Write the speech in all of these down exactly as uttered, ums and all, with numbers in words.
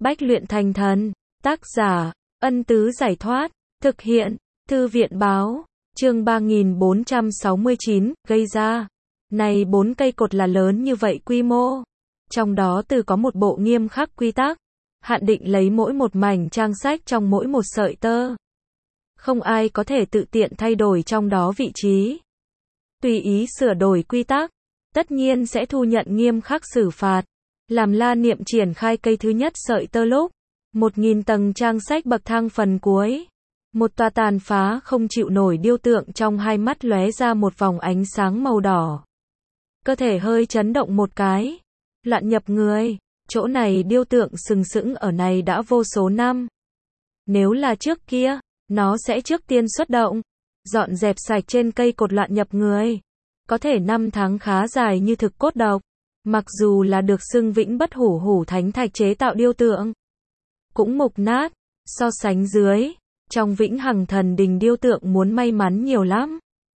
Bách luyện thành thần. Tác giả, Ân Tứ Giải Thoát. Thực hiện, Thư viện Báo. Chương ba nghìn bốn trăm sáu mươi chín, gây ra. Này bốn cây cột là lớn như vậy quy mô. Trong đó từ có một bộ nghiêm khắc quy tắc. Hạn định lấy mỗi một mảnh trang sách trong mỗi một sợi tơ. Không ai có thể tự tiện thay đổi trong đó vị trí. Tùy ý sửa đổi quy tắc, tất nhiên sẽ thu nhận nghiêm khắc xử phạt. Làm La Niệm triển khai cây thứ nhất sợi tơ lúc, một nghìn tầng trang sách bậc thang phần cuối. Một tòa tàn phá không chịu nổi điêu tượng trong hai mắt lóe ra một vòng ánh sáng màu đỏ. Cơ thể hơi chấn động một cái. Loạn nhập người, chỗ này điêu tượng sừng sững ở này đã vô số năm. Nếu là trước kia, nó sẽ trước tiên xuất động, dọn dẹp sạch trên cây cột loạn nhập người. Có thể năm tháng khá dài như thực cốt độc. Mặc dù là được xưng vĩnh bất hủ hủ thánh thạch chế tạo điêu tượng, cũng mục nát. So sánh dưới, trong vĩnh hằng thần đình điêu tượng muốn may mắn nhiều lắm.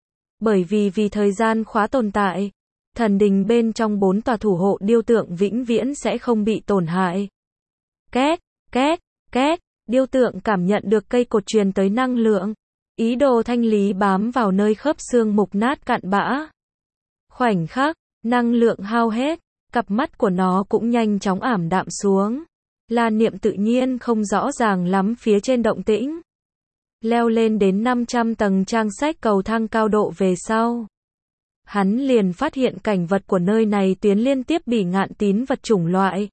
Bởi vì vì thời gian khóa tồn tại, thần đình bên trong bốn tòa thủ hộ điêu tượng vĩnh viễn sẽ không bị tổn hại. Két, két, két, điêu tượng cảm nhận được cây cột truyền tới năng lượng. Ý đồ thanh lý bám vào nơi khớp xương mục nát cặn bã. Khoảnh khắc, năng lượng hao hết, cặp mắt của nó cũng nhanh chóng ảm đạm xuống. La Niệm tự nhiên không rõ ràng lắm phía trên động tĩnh. Leo lên đến năm trăm tầng trang sách cầu thang cao độ về sau. Hắn liền phát hiện cảnh vật của nơi này tuyến liên tiếp bỉ ngạn tín vật chủng loại.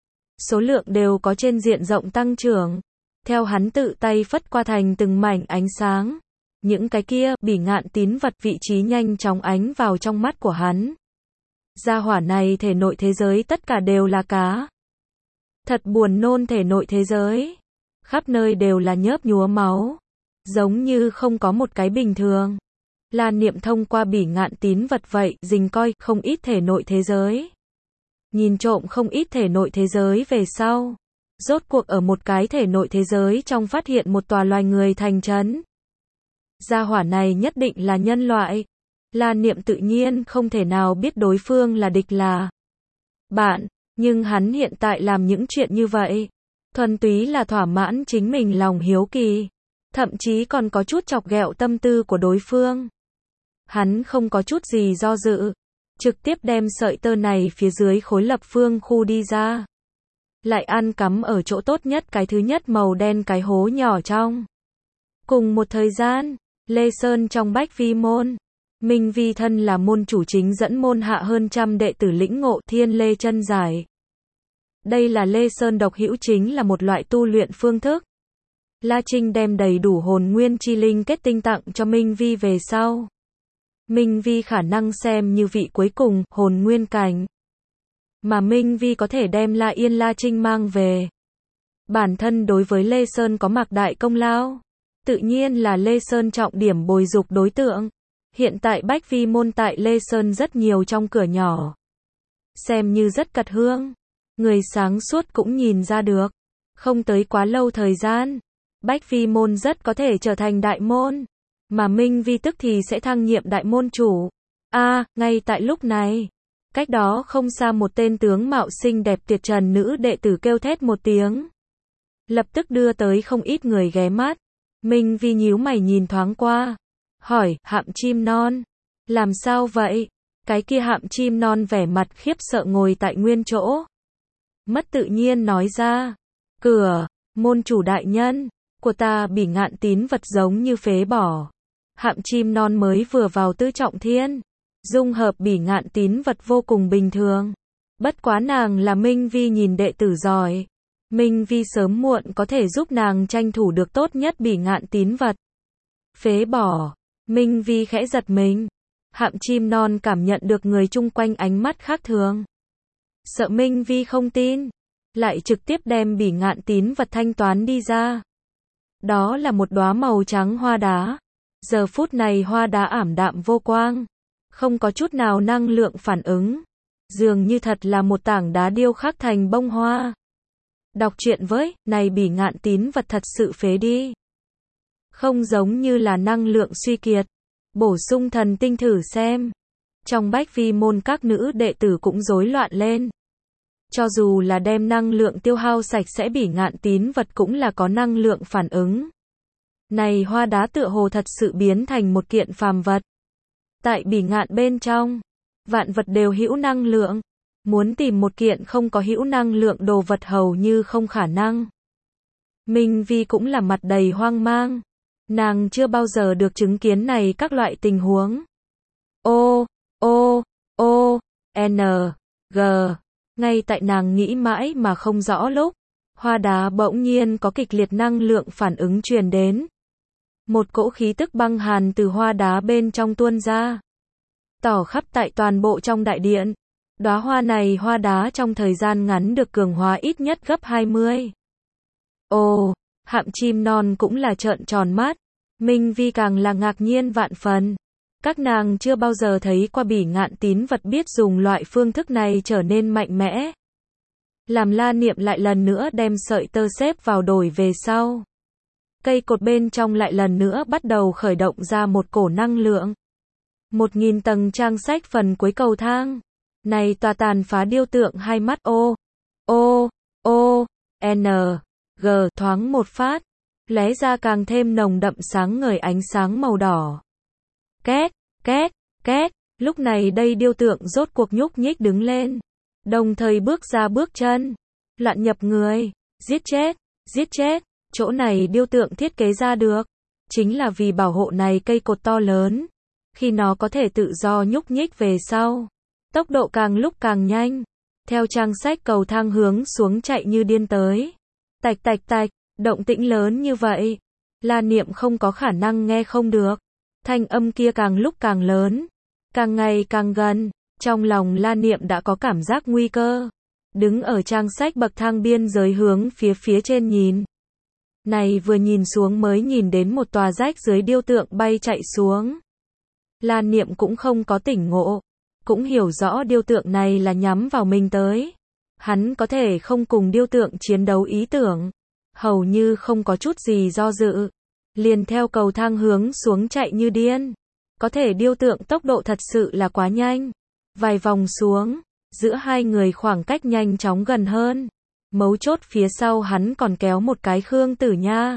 Số lượng đều có trên diện rộng tăng trưởng. Theo hắn tự tay phất qua thành từng mảnh ánh sáng. Những cái kia bỉ ngạn tín vật vị trí nhanh chóng ánh vào trong mắt của hắn. Gia hỏa này thể nội thế giới tất cả đều là cá. Thật buồn nôn thể nội thế giới. Khắp nơi đều là nhớp nhúa máu. Giống như không có một cái bình thường. La Niệm thông qua bỉ ngạn tín vật vậy, rình coi không ít thể nội thế giới. Nhìn trộm không ít thể nội thế giới về sau. Rốt cuộc ở một cái thể nội thế giới trong phát hiện một tòa loài người thành trấn. Gia hỏa này nhất định là nhân loại. La Niệm tự nhiên không thể nào biết đối phương là địch là bạn, nhưng hắn hiện tại làm những chuyện như vậy, thuần túy là thỏa mãn chính mình lòng hiếu kỳ, thậm chí còn có chút chọc ghẹo tâm tư của đối phương. Hắn không có chút gì do dự, trực tiếp đem sợi tơ này phía dưới khối lập phương khu đi ra. Lại ăn cắm ở chỗ tốt nhất cái thứ nhất màu đen cái hố nhỏ trong. Cùng một thời gian, Lê Sơn trong Bách Vi môn, Minh Vi thân là môn chủ chính dẫn môn hạ hơn trăm đệ tử lĩnh ngộ Thiên Lê chân giải. Đây là Lê Sơn độc hữu chính là một loại tu luyện phương thức. La Trinh đem đầy đủ hồn nguyên chi linh kết tinh tặng cho Minh Vi về sau. Minh Vi khả năng xem như vị cuối cùng, hồn nguyên cảnh. Mà Minh Vi có thể đem La Yên La Trinh mang về. Bản thân đối với Lê Sơn có mặc đại công lao. Tự nhiên là Lê Sơn trọng điểm bồi dục đối tượng. Hiện tại Bách Vi môn tại Lê Sơn rất nhiều trong cửa nhỏ. Xem như rất cật hương. Người sáng suốt cũng nhìn ra được. Không tới quá lâu thời gian, Bách Vi môn rất có thể trở thành đại môn. Mà Minh Vi tức thì sẽ thăng nhiệm đại môn chủ. A, à, ngay tại lúc này, cách đó không xa một tên tướng mạo xinh đẹp tuyệt trần nữ đệ tử kêu thét một tiếng. Lập tức đưa tới không ít người ghé mắt. Minh Vi nhíu mày nhìn thoáng qua. Hỏi, Hạm Chim Non. Làm sao vậy? Cái kia Hạm Chim Non vẻ mặt khiếp sợ ngồi tại nguyên chỗ. Mất tự nhiên nói ra. Cửa, môn chủ đại nhân, của ta bỉ ngạn tín vật giống như phế bỏ. Hạm Chim Non mới vừa vào tứ trọng thiên. Dung hợp bỉ ngạn tín vật vô cùng bình thường. Bất quá nàng là Minh Vi nhìn đệ tử giỏi. Minh Vi sớm muộn có thể giúp nàng tranh thủ được tốt nhất bỉ ngạn tín vật. Phế bỏ. Minh Vi khẽ giật mình. Hạm Chim Non cảm nhận được người chung quanh ánh mắt khác thường. Sợ Minh Vi không tin. Lại trực tiếp đem bỉ ngạn tín vật thanh toán đi ra. Đó là một đóa màu trắng hoa đá. Giờ phút này hoa đá ảm đạm vô quang. Không có chút nào năng lượng phản ứng. Dường như thật là một tảng đá điêu khắc thành bông hoa. Đọc truyện với, này bỉ ngạn tín vật thật sự phế đi. Không giống như là năng lượng suy kiệt. Bổ sung thần tinh thử xem. Trong Bách Vi môn các nữ đệ tử cũng rối loạn lên. Cho dù là đem năng lượng tiêu hao sạch sẽ, bỉ ngạn tín vật cũng là có năng lượng phản ứng. Này hoa đá tựa hồ thật sự biến thành một kiện phàm vật. Tại bỉ ngạn bên trong, vạn vật đều hữu năng lượng. Muốn tìm một kiện không có hữu năng lượng đồ vật hầu như không khả năng. Minh Vi cũng là mặt đầy hoang mang. Nàng chưa bao giờ được chứng kiến này các loại tình huống. O, O, O, N, G. Ngay tại nàng nghĩ mãi mà không rõ lúc, hoa đá bỗng nhiên có kịch liệt năng lượng phản ứng truyền đến. Một cỗ khí tức băng hàn từ hoa đá bên trong tuôn ra, tỏ khắp tại toàn bộ trong đại điện. Đóa hoa này hoa đá trong thời gian ngắn được cường hóa ít nhất gấp hai mươi. Ồ, Hạm Chim Non cũng là trợn tròn mắt, Minh Vi càng là ngạc nhiên vạn phần. Các nàng chưa bao giờ thấy qua bỉ ngạn tín vật biết dùng loại phương thức này trở nên mạnh mẽ. Làm La Niệm lại lần nữa đem sợi tơ xếp vào đổi về sau. Cây cột bên trong lại lần nữa bắt đầu khởi động ra một cổ năng lượng. Một nghìn tầng trang sách phần cuối cầu thang. Này tòa tàn phá điêu tượng hai mắt O, O, O, N, G thoáng một phát, lóe ra càng thêm nồng đậm sáng ngời ánh sáng màu đỏ. Két, két, két, lúc này đây điêu tượng rốt cuộc nhúc nhích đứng lên, đồng thời bước ra bước chân, loạn nhập người, giết chết, giết chết, chỗ này điêu tượng thiết kế ra được, chính là vì bảo hộ này cây cột to lớn, khi nó có thể tự do nhúc nhích về sau, tốc độ càng lúc càng nhanh, theo trang sách cầu thang hướng xuống chạy như điên tới, tạch tạch tạch, động tĩnh lớn như vậy, La Niệm không có khả năng nghe không được. Thanh âm kia càng lúc càng lớn, càng ngày càng gần, trong lòng La Niệm đã có cảm giác nguy cơ. Đứng ở trang sách bậc thang biên giới hướng phía phía trên nhìn. Này vừa nhìn xuống mới nhìn đến một tòa rách dưới điêu tượng bay chạy xuống. La Niệm cũng không có tỉnh ngộ, cũng hiểu rõ điêu tượng này là nhắm vào mình tới. Hắn có thể không cùng điêu tượng chiến đấu ý tưởng, hầu như không có chút gì do dự. Liền theo cầu thang hướng xuống chạy như điên. Có thể điêu tượng tốc độ thật sự là quá nhanh. Vài vòng xuống, giữa hai người khoảng cách nhanh chóng gần hơn. Mấu chốt phía sau hắn còn kéo một cái Khương Tử Nha.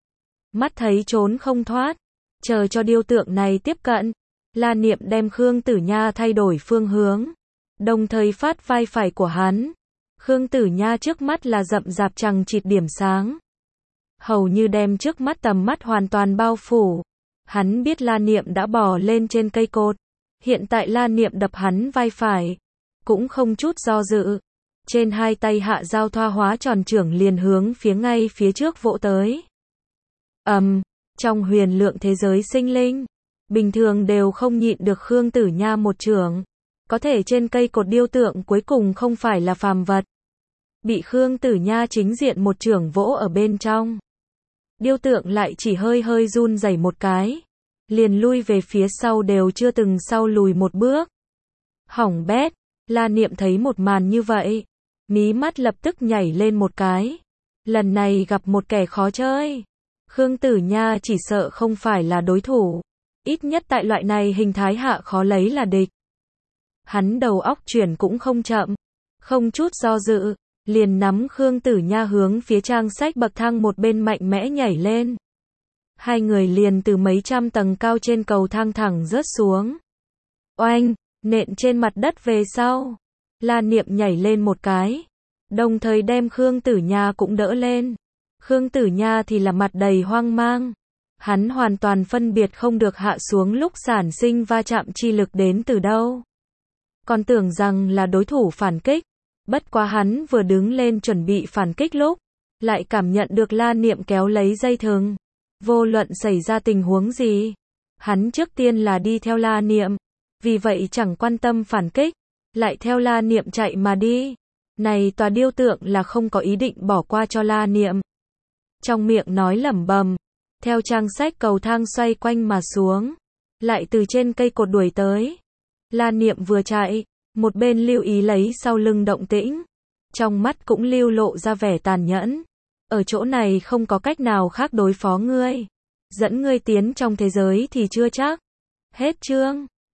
Mắt thấy trốn không thoát, chờ cho điêu tượng này tiếp cận. La Niệm đem Khương Tử Nha thay đổi phương hướng, đồng thời phát vai phải của hắn. Khương Tử Nha trước mắt là rậm rạp chằng chịt điểm sáng. Hầu như đem trước mắt tầm mắt hoàn toàn bao phủ. Hắn biết La Niệm đã bò lên trên cây cột. Hiện tại La Niệm đập hắn vai phải, cũng không chút do dự. Trên hai tay hạ giao thoa hóa tròn trưởng liền hướng phía ngay phía trước vỗ tới. Ầm, um, trong huyền lượng thế giới sinh linh, bình thường đều không nhịn được Khương Tử Nha một chưởng. Có thể trên cây cột điêu tượng cuối cùng không phải là phàm vật. Bị Khương Tử Nha chính diện một chưởng vỗ ở bên trong. Điêu tượng lại chỉ hơi hơi run rẩy một cái, liền lui về phía sau đều chưa từng sau lùi một bước. Hỏng bét, La Niệm thấy một màn như vậy, mí mắt lập tức nhảy lên một cái. Lần này gặp một kẻ khó chơi. Khương Tử Nha chỉ sợ không phải là đối thủ, ít nhất tại loại này hình thái hạ khó lấy là địch. Hắn đầu óc chuyển cũng không chậm, không chút do dự, liền nắm Khương Tử Nha hướng phía trang sách bậc thang một bên mạnh mẽ nhảy lên. Hai người liền từ mấy trăm tầng cao trên cầu thang thẳng rớt xuống. Oanh, nện trên mặt đất về sau. La Niệm nhảy lên một cái, đồng thời đem Khương Tử Nha cũng đỡ lên. Khương Tử Nha thì là mặt đầy hoang mang. Hắn hoàn toàn phân biệt không được hạ xuống lúc sản sinh va chạm chi lực đến từ đâu. Còn tưởng rằng là đối thủ phản kích. Bất quá hắn vừa đứng lên chuẩn bị phản kích lúc, lại cảm nhận được La Niệm kéo lấy dây thừng. Vô luận xảy ra tình huống gì, hắn trước tiên là đi theo La Niệm, vì vậy chẳng quan tâm phản kích, lại theo La Niệm chạy mà đi. Này tòa điêu tượng là không có ý định bỏ qua cho La Niệm. Trong miệng nói lẩm bẩm, theo trang sách cầu thang xoay quanh mà xuống, lại từ trên cây cột đuổi tới. La Niệm vừa chạy, một bên lưu ý lấy sau lưng động tĩnh, trong mắt cũng lưu lộ ra vẻ tàn nhẫn. Ở chỗ này không có cách nào khác đối phó ngươi, dẫn ngươi tiến trong thế giới thì chưa chắc. Hết chương.